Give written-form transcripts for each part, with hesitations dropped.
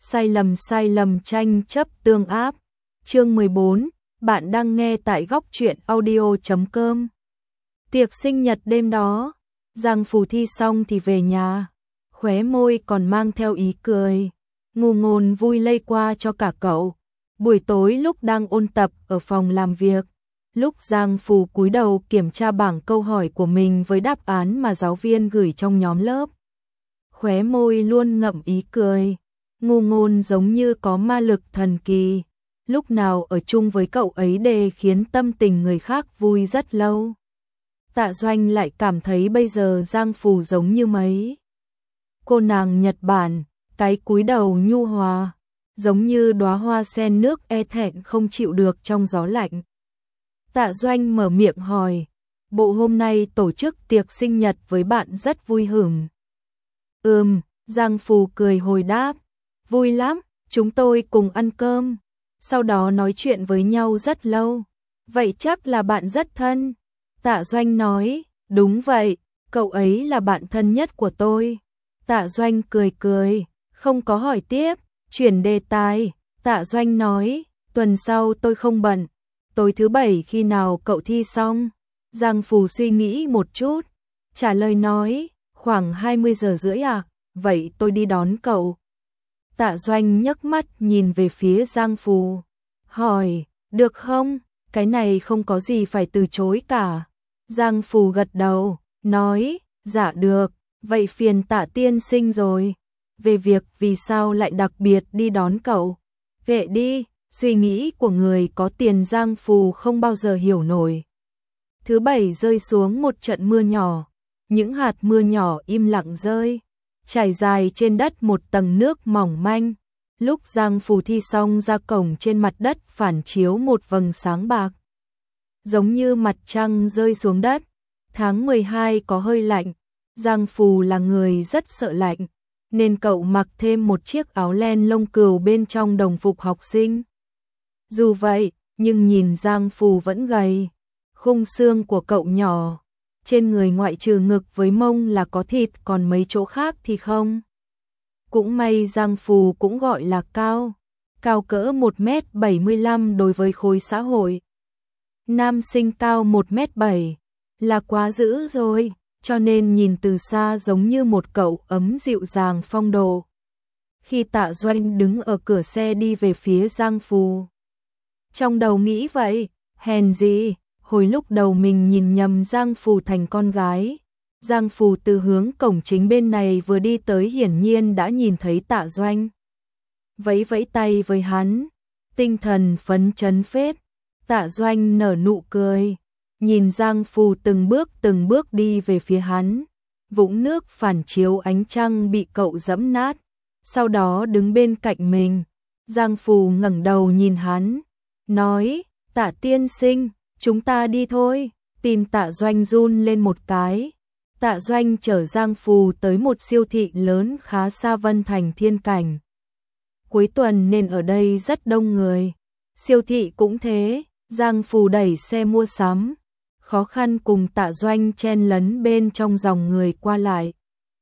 sai lầm tranh chấp tương áp. Chương 14, bạn đang nghe tại góc truyện audio.com. Tiệc sinh nhật đêm đó, Giang Phù thi xong thì về nhà, khóe môi còn mang theo ý cười, ngù ngôn vui lây qua cho cả cậu. Buổi tối lúc đang ôn tập ở phòng làm việc, lúc Giang Phù cúi đầu kiểm tra bảng câu hỏi của mình với đáp án mà giáo viên gửi trong nhóm lớp, khóe môi luôn ngậm ý cười, ngù ngôn giống như có ma lực thần kỳ, lúc nào ở chung với cậu ấy đều khiến tâm tình người khác vui rất lâu. Tạ Doanh lại cảm thấy bây giờ Giang Phù giống như mấy cô nàng Nhật Bản, cái cúi đầu nhu hòa, giống như đóa hoa sen nước e thẹn không chịu được trong gió lạnh. Tạ Doanh mở miệng hỏi, bộ hôm nay tổ chức tiệc sinh nhật với bạn rất vui hửng. Giang Phù cười hồi đáp, vui lắm, chúng tôi cùng ăn cơm, sau đó nói chuyện với nhau rất lâu. Vậy chắc là bạn rất thân. Tạ Doanh nói, đúng vậy, cậu ấy là bạn thân nhất của tôi. Tạ Doanh cười cười, không có hỏi tiếp, chuyển đề tài. Tạ Doanh nói, tuần sau tôi không bận, tối thứ bảy khi nào cậu thi xong? Giang Phù suy nghĩ một chút, trả lời nói, khoảng 20 giờ rưỡi à, vậy tôi đi đón cậu. Tạ Doanh nhấc mắt nhìn về phía Giang Phù, hỏi, được không? Cái này không có gì phải từ chối cả. Giang Phù gật đầu, nói, dạ được, vậy phiền Tạ tiên sinh rồi. Về việc vì sao lại đặc biệt đi đón cậu, kệ đi, suy nghĩ của người có tiền Giang Phù không bao giờ hiểu nổi. Thứ bảy rơi xuống một trận mưa nhỏ, những hạt mưa nhỏ im lặng rơi, trải dài trên đất một tầng nước mỏng manh. Lúc Giang Phù thi xong ra cổng, trên mặt đất phản chiếu một vầng sáng bạc, giống như mặt trăng rơi xuống đất. Tháng 12 có hơi lạnh, Giang Phù là người rất sợ lạnh, nên cậu mặc thêm một chiếc áo len lông cừu bên trong đồng phục học sinh. Dù vậy, nhưng nhìn Giang Phù vẫn gầy, khung xương của cậu nhỏ, trên người ngoại trừ ngực với mông là có thịt, còn mấy chỗ khác thì không. Cũng may Giang Phù cũng gọi là cao, cao cỡ 1m75 đối với khối xã hội. Nam sinh cao 1m7 là quá dữ rồi, cho nên nhìn từ xa giống như một cậu ấm dịu dàng phong độ. Khi Tạ Doanh đứng ở cửa xe đi về phía Giang Phù, trong đầu nghĩ vậy, hèn gì, hồi lúc đầu mình nhìn nhầm Giang Phù thành con gái. Giang Phù từ hướng cổng chính bên này vừa đi tới hiển nhiên đã nhìn thấy Tạ Doanh, vẫy vẫy tay với hắn, tinh thần phấn chấn phết. Tạ Doanh nở nụ cười, nhìn Giang Phù từng bước đi về phía hắn, vũng nước phản chiếu ánh trăng bị cậu dẫm nát, sau đó đứng bên cạnh mình. Giang Phù ngẩng đầu nhìn hắn, nói, Tạ tiên sinh, chúng ta đi thôi. Tim Tạ Doanh run lên một cái. Tạ Doanh chở Giang Phù tới một siêu thị lớn khá xa Vân Thành Thiên Cảnh. Cuối tuần nên ở đây rất đông người. Siêu thị cũng thế, Giang Phù đẩy xe mua sắm, khó khăn cùng Tạ Doanh chen lấn bên trong dòng người qua lại.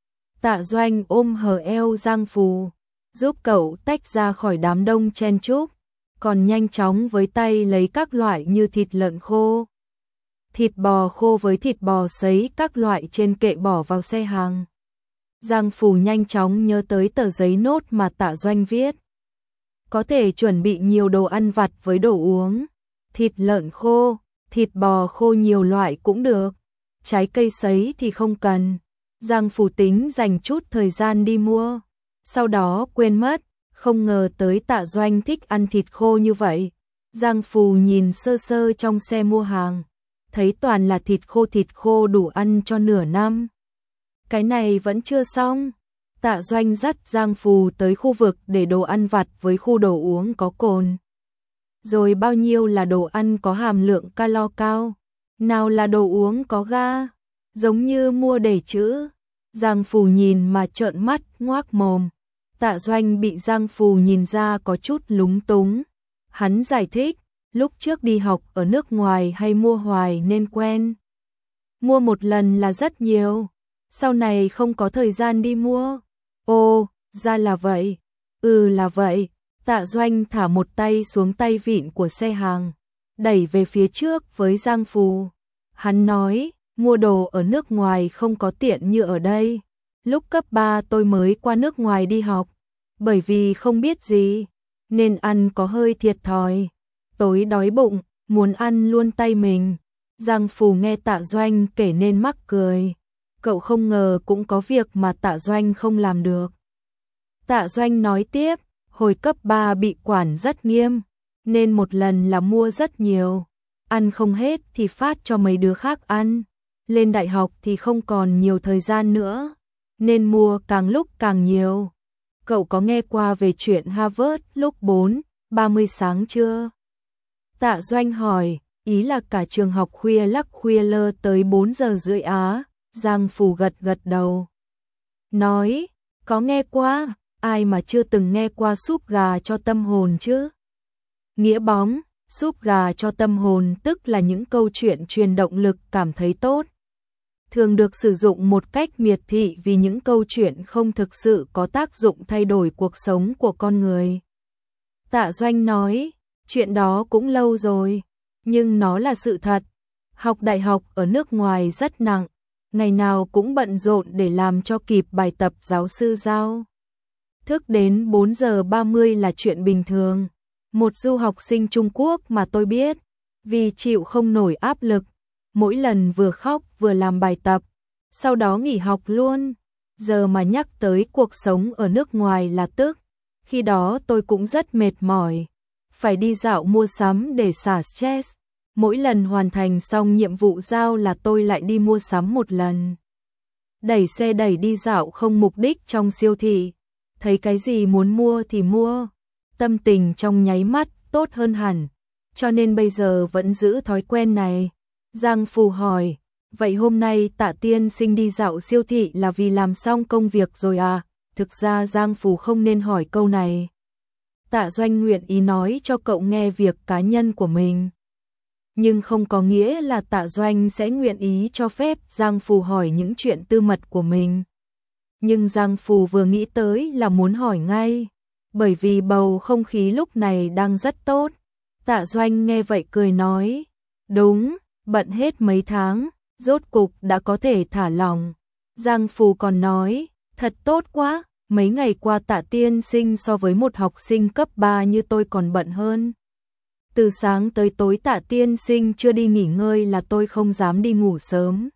Tạ Doanh ôm hở eo Giang Phù, giúp cậu tách ra khỏi đám đông chen chúc, còn nhanh chóng với tay lấy các loại như thịt lợn khô, thịt bò khô với thịt bò sấy các loại trên kệ bỏ vào xe hàng. Giang Phù nhanh chóng nhớ tới tờ giấy nốt mà Tạ Doanh viết. Có thể chuẩn bị nhiều đồ ăn vặt với đồ uống, thịt lợn khô, thịt bò khô nhiều loại cũng được, trái cây sấy thì không cần. Giang Phù tính dành chút thời gian đi mua, sau đó quên mất, không ngờ tới Tạ Doanh thích ăn thịt khô như vậy. Giang Phù nhìn sơ sơ trong xe mua hàng, thấy toàn là thịt khô đủ ăn cho nửa năm. Cái này vẫn chưa xong. Tạ Doanh dắt Giang Phù tới khu vực để đồ ăn vặt với khu đồ uống có cồn. Rồi bao nhiêu là đồ ăn có hàm lượng calo cao, nào là đồ uống có ga, giống như mua đầy chữ. Giang Phù nhìn mà trợn mắt ngoác mồm. Tạ Doanh bị Giang Phù nhìn ra có chút lúng túng. Hắn giải thích, lúc trước đi học ở nước ngoài hay mua hoài nên quen. Mua một lần là rất nhiều, sau này không có thời gian đi mua. Ồ, ra là vậy. Là vậy. Tạ Doanh thả một tay xuống tay vịn của xe hàng, đẩy về phía trước với Giang Phù. Hắn nói, mua đồ ở nước ngoài không có tiện như ở đây. Lúc cấp 3 tôi mới qua nước ngoài đi học, bởi vì không biết gì, nên ăn có hơi thiệt thòi. Tối đói bụng, muốn ăn luôn tay mình. Giang Phù nghe Tạ Doanh kể nên mắc cười. Cậu không ngờ cũng có việc mà Tạ Doanh không làm được. Tạ Doanh nói tiếp, hồi cấp 3 bị quản rất nghiêm, nên một lần là mua rất nhiều. Ăn không hết thì phát cho mấy đứa khác ăn. Lên đại học thì không còn nhiều thời gian nữa, nên mua càng lúc càng nhiều. Cậu có nghe qua về chuyện Harvard lúc 4:30 sáng chưa? Tạ Doanh hỏi, ý là cả trường học khuya lắc khuya lơ tới 4 giờ rưỡi á. Giang Phù gật gật đầu. Nói, có nghe qua, ai mà chưa từng nghe qua súp gà cho tâm hồn chứ? Nghĩa bóng, súp gà cho tâm hồn tức là những câu chuyện truyền động lực cảm thấy tốt. Thường được sử dụng một cách miệt thị vì những câu chuyện không thực sự có tác dụng thay đổi cuộc sống của con người. Tạ Doanh nói, chuyện đó cũng lâu rồi, nhưng nó là sự thật. Học đại học ở nước ngoài rất nặng, ngày nào cũng bận rộn để làm cho kịp bài tập giáo sư giao. Thức đến 4:30 là chuyện bình thường. Một du học sinh Trung Quốc mà tôi biết, vì chịu không nổi áp lực, mỗi lần vừa khóc vừa làm bài tập, sau đó nghỉ học luôn. Giờ mà nhắc tới cuộc sống ở nước ngoài là tức. Khi đó tôi cũng rất mệt mỏi, phải đi dạo mua sắm để xả stress. Mỗi lần hoàn thành xong nhiệm vụ giao là tôi lại đi mua sắm một lần. Đẩy xe đẩy đi dạo không mục đích trong siêu thị, thấy cái gì muốn mua thì mua. Tâm tình trong nháy mắt tốt hơn hẳn, cho nên bây giờ vẫn giữ thói quen này. Giang Phù hỏi, vậy hôm nay Tạ tiên sinh đi dạo siêu thị là vì làm xong công việc rồi à? Thực ra Giang Phù không nên hỏi câu này. Tạ Doanh nguyện ý nói cho cậu nghe việc cá nhân của mình, nhưng không có nghĩa là Tạ Doanh sẽ nguyện ý cho phép Giang Phù hỏi những chuyện tư mật của mình. Nhưng Giang Phù vừa nghĩ tới là muốn hỏi ngay, bởi vì bầu không khí lúc này đang rất tốt. Tạ Doanh nghe vậy cười nói, đúng, bận hết mấy tháng, rốt cục đã có thể thả lỏng. Giang Phù còn nói, thật tốt quá, mấy ngày qua Tạ tiên sinh so với một học sinh cấp 3 như tôi còn bận hơn. Từ sáng tới tối Tạ tiên sinh chưa đi nghỉ ngơi là tôi không dám đi ngủ sớm.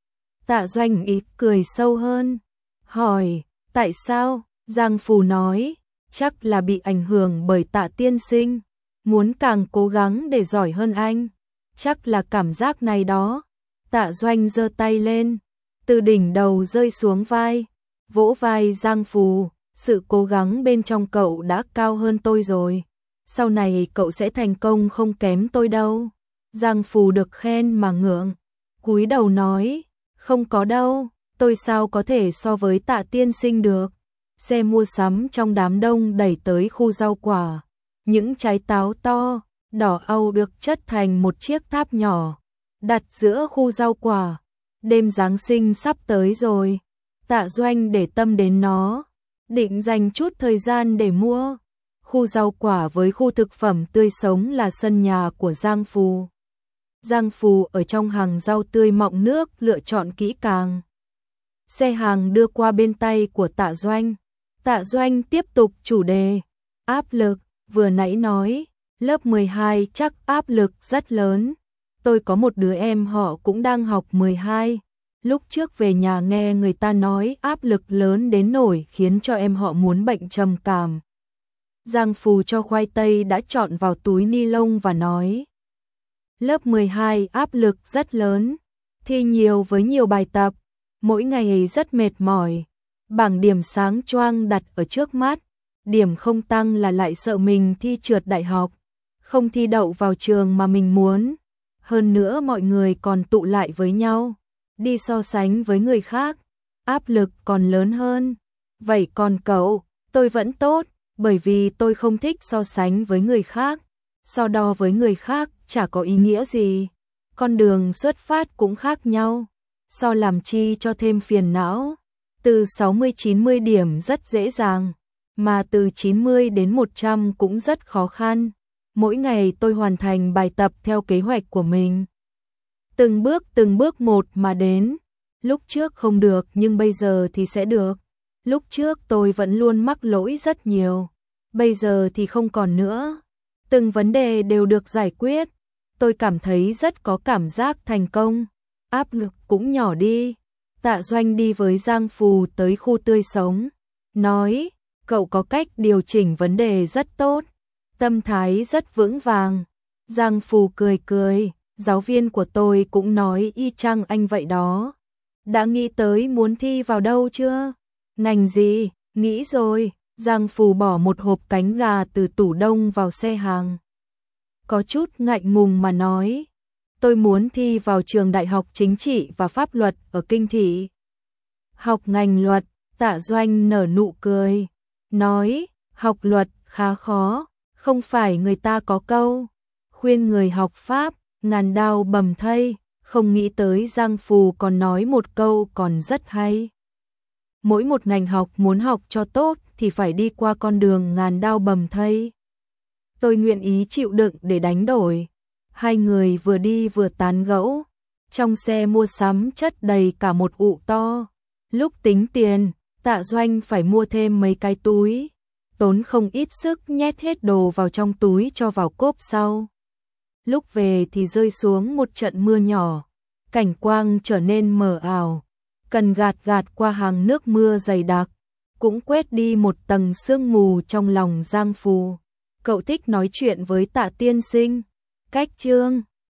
Tạ Doanh ít cười sâu hơn, hỏi, tại sao? Giang Phù nói, chắc là bị ảnh hưởng bởi Tạ tiên sinh, muốn càng cố gắng để giỏi hơn anh. Chắc là cảm giác này đó. Tạ Doanh giơ tay lên, từ đỉnh đầu rơi xuống vai, vỗ vai Giang Phù, sự cố gắng bên trong cậu đã cao hơn tôi rồi. Sau này cậu sẽ thành công không kém tôi đâu. Giang Phù được khen mà ngượng, cúi đầu nói, không có đâu, tôi sao có thể so với Tạ tiên sinh được. Xe mua sắm trong đám đông đẩy tới khu rau quả. Những trái táo to, đỏ au được chất thành một chiếc tháp nhỏ, đặt giữa khu rau quả. Đêm Giáng sinh sắp tới rồi, Tạ Doanh để tâm đến nó, định dành chút thời gian để mua. Khu rau quả với khu thực phẩm tươi sống là sân nhà của Giang Phù. Giang Phù ở trong hàng rau tươi mọng nước lựa chọn kỹ càng. Xe hàng đưa qua bên tay của Tạ Doanh. Tạ Doanh tiếp tục chủ đề, áp lực, vừa nãy nói, lớp 12 chắc áp lực rất lớn. Tôi có một đứa em họ cũng đang học 12. Lúc trước về nhà nghe người ta nói áp lực lớn đến nỗi khiến cho em họ muốn bệnh trầm cảm. Giang Phù cho khoai tây đã chọn vào túi ni lông và nói, lớp 12 áp lực rất lớn, thi nhiều với nhiều bài tập, mỗi ngày rất mệt mỏi. Bảng điểm sáng choang đặt ở trước mắt, điểm không tăng là lại sợ mình thi trượt đại học, không thi đậu vào trường mà mình muốn. Hơn nữa mọi người còn tụ lại với nhau, đi so sánh với người khác, áp lực còn lớn hơn. Vậy còn cậu? Tôi vẫn tốt, bởi vì tôi không thích so sánh với người khác. So đo với người khác chả có ý nghĩa gì, con đường xuất phát cũng khác nhau, so làm chi cho thêm phiền não. Từ 60-90 điểm rất dễ dàng, mà từ 90 đến 100 cũng rất khó khăn. Mỗi ngày tôi hoàn thành bài tập theo kế hoạch của mình. Từng bước một mà đến. Lúc trước không được nhưng bây giờ thì sẽ được. Lúc trước tôi vẫn luôn mắc lỗi rất nhiều. Bây giờ thì không còn nữa. Từng vấn đề đều được giải quyết. Tôi cảm thấy rất có cảm giác thành công. Áp lực cũng nhỏ đi. Tạ Doanh đi với Giang Phù tới khu tươi sống. Nói, cậu có cách điều chỉnh vấn đề rất tốt. Tâm thái rất vững vàng. Giang Phù cười cười. Giáo viên của tôi cũng nói y chang anh vậy đó. Đã nghĩ tới muốn thi vào đâu chưa? Ngành gì? Nghĩ rồi. Giang Phù bỏ một hộp cánh gà từ tủ đông vào xe hàng. Có chút ngại ngùng mà nói. Tôi muốn thi vào trường Đại học Chính trị và Pháp luật ở Kinh Thị. Học ngành luật. Tạ Doanh nở nụ cười. Nói, học luật khá khó. Không phải người ta có câu khuyên người học Pháp, ngàn đao bầm thây. Không nghĩ tới Giang Phù còn nói một câu còn rất hay. Mỗi một ngành học muốn học cho tốt thì phải đi qua con đường ngàn đao bầm thây. Tôi nguyện ý chịu đựng để đánh đổi. Hai người vừa đi vừa tán gẫu. Trong xe mua sắm chất đầy cả một ụ to. Lúc tính tiền, Tạ Doanh phải mua thêm mấy cái túi. Tốn không ít sức nhét hết đồ vào trong túi cho vào cốp sau. Lúc về thì rơi xuống một trận mưa nhỏ. Cảnh quang trở nên mờ ảo. Cần gạt qua hàng nước mưa dày đặc. Cũng quét đi một tầng sương mù trong lòng Giang Phù. Cậu thích nói chuyện với Tạ tiên sinh. Cách chương